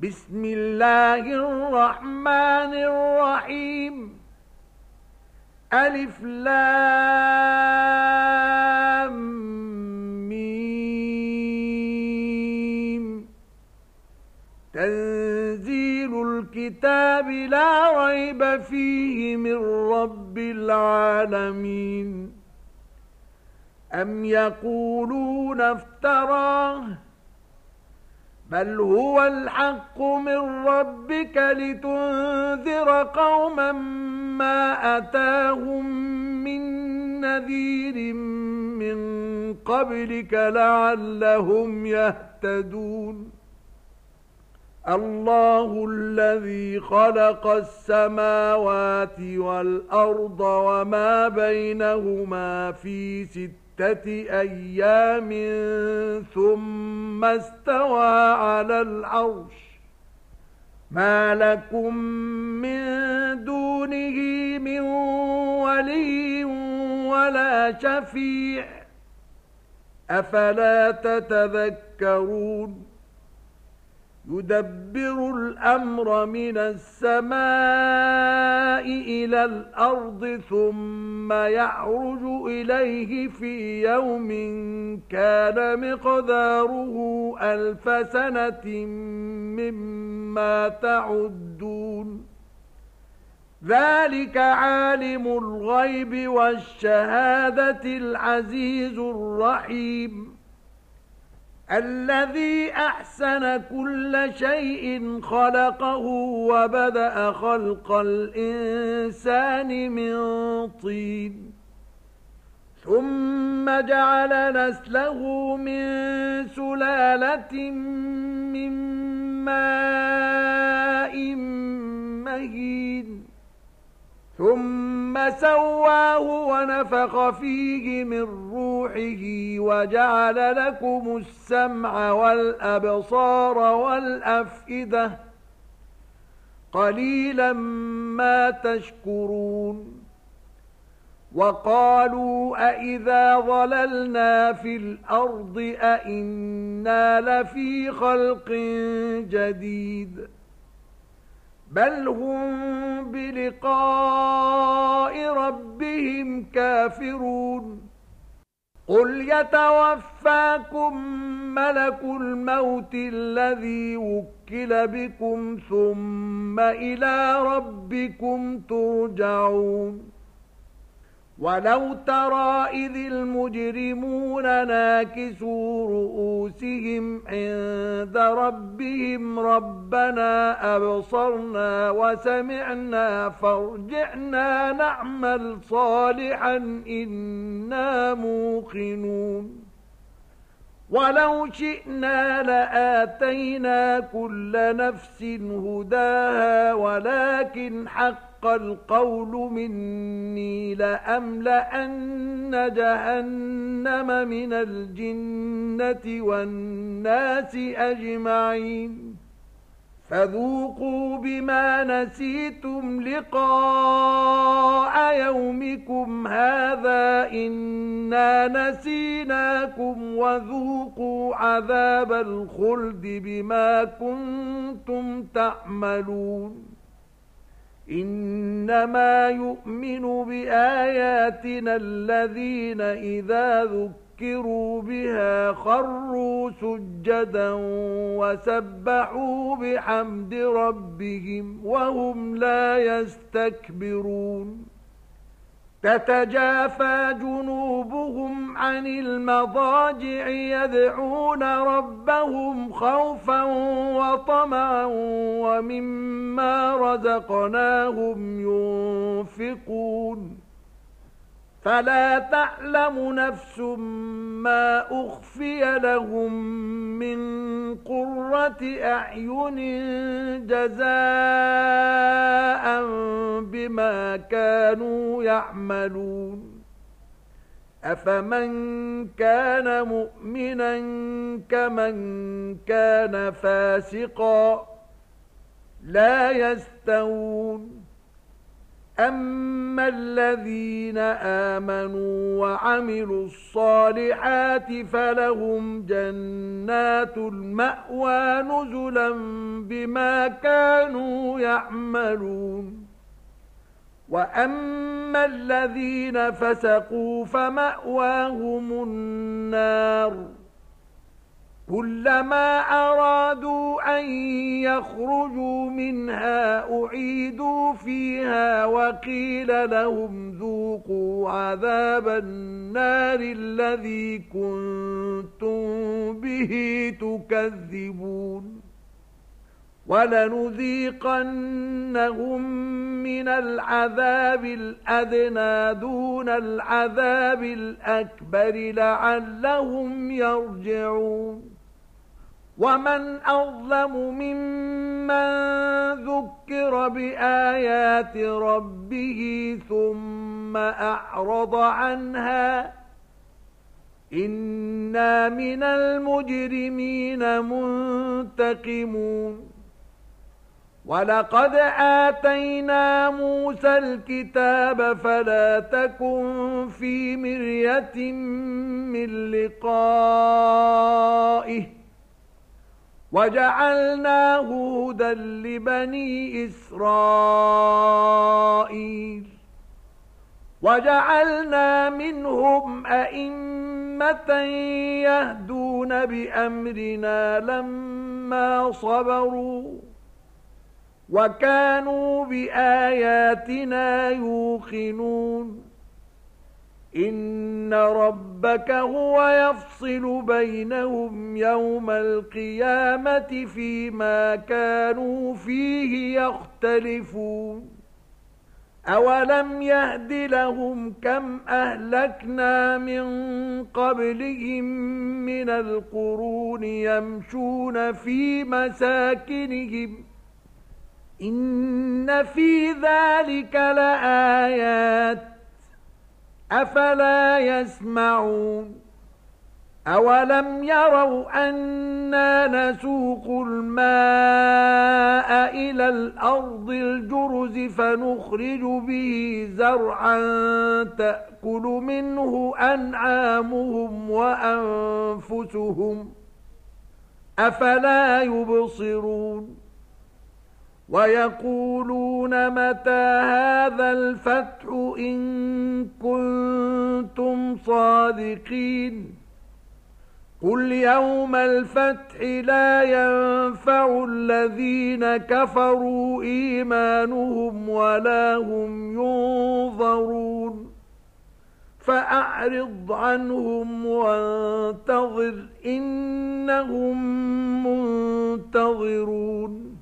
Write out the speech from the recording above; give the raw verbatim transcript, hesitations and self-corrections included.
بسم الله الرحمن الرحيم. ألف لام ميم. تنزيل الكتاب لا ريب فيه من رب العالمين. أم يقولون افتراه بل هو الحق من ربك لتنذر قوما ما أتاهم من نذير من قبلك لعلهم يهتدون. الله الذي خلق السماوات والأرض وما بينهما في ستة أيام ثم استوى على العرش ما لكم من دونه من ولي ولا شفيع أفلا تتذكرون. يدبر الأمر من السماء إلى الأرض ثم يعرج إليه في يوم كان مقداره ألف سنة مما تعدون. ذلك عالم الغيب والشهادة العزيز الرحيم الذي أحسن كل شيء خلقه وبدأ خلق الإنسان من طين ثم جعل نسله من سلالة من ماء مهين ثم سواه ونفخ فيه من روحه وجعل لكم السمع والأبصار والأفئدة قليلا ما تشكرون. وقالوا أإذا ضللنا في الأرض أإنا لفي خلق جديد بل هم بلقاء ربهم كافرون. قل يتوفاكم ملك الموت الذي وكل بكم ثم إلى ربكم ترجعون. ولو ترى إذ المجرمون ناكسوا رؤوسهم عند ربهم ربنا أبصرنا وسمعنا فارجعنا نعمل صالحا إنا موقنون. ولو شئنا لآتينا كل نفس هداها ولكن حق القول مني لأملأن جهنم من الجنة والناس أجمعين. فذوقوا بما نسيتم لقاء يومكم هذا إنا نسيناكم وذوقوا عذاب الخلد بما كنتم تعملون. إنما يؤمن بآياتنا الذين إذا ذكروا بها خروا سجدا وسبحوا بحمد ربهم وهم لا يستكبرون. تتجافى جنوبهم عن المضاجع يدعون ربهم خوفا وطمعا ومما رزقناهم ينفقون. فلا تعلم نفس ما أخفي لهم من قرة أعين جزاء بما كانوا يعملون. أفمن كان مؤمنا كمن كان فاسقا لا يستوون. أما الذين آمنوا وعملوا الصالحات فلهم جنات المأوى نزلا بما كانوا يعملون وأما الذين فسقوا فمأواهم النار كلما أرادوا أن يخرجوا منها أعيدوا فيها وقيل لهم ذوقوا عذاب النار الذي كنتم به تكذبون ولنذيقنهم من العذاب الأدنى دون العذاب الأكبر لعلهم يرجعون ومن أظلم ممن ذكر بآيات ربه ثم أعرض عنها إنا من المجرمين منتقمون ولقد آتينا موسى الكتاب فلا تكن في مرية من لقائه وجعلناه هدى لبني إسرائيل وجعلنا منهم أئمة يهدون بأمرنا لما صبروا وكانوا بآياتنا يوقنون إن ربك هو يفصل بينهم يوم القيامة فيما كانوا فيه يختلفون أولم يهد لهم كم أهلكنا من قبلهم من القرون يمشون في مساكنهم إن في ذلك لآيات أفلا يسمعون أولم يروا أنا نسوق الماء إلى الأرض الجرز فنخرج به زرعا تأكل منه أنعامهم وأنفسهم أفلا يبصرون ويقولون متى هذا الفتح إن كنتم صادقين قل يوم الفتح لا ينفع الذين كفروا إيمانهم ولا هم ينظرون فأعرض عنهم وانتظر إنهم منتظرون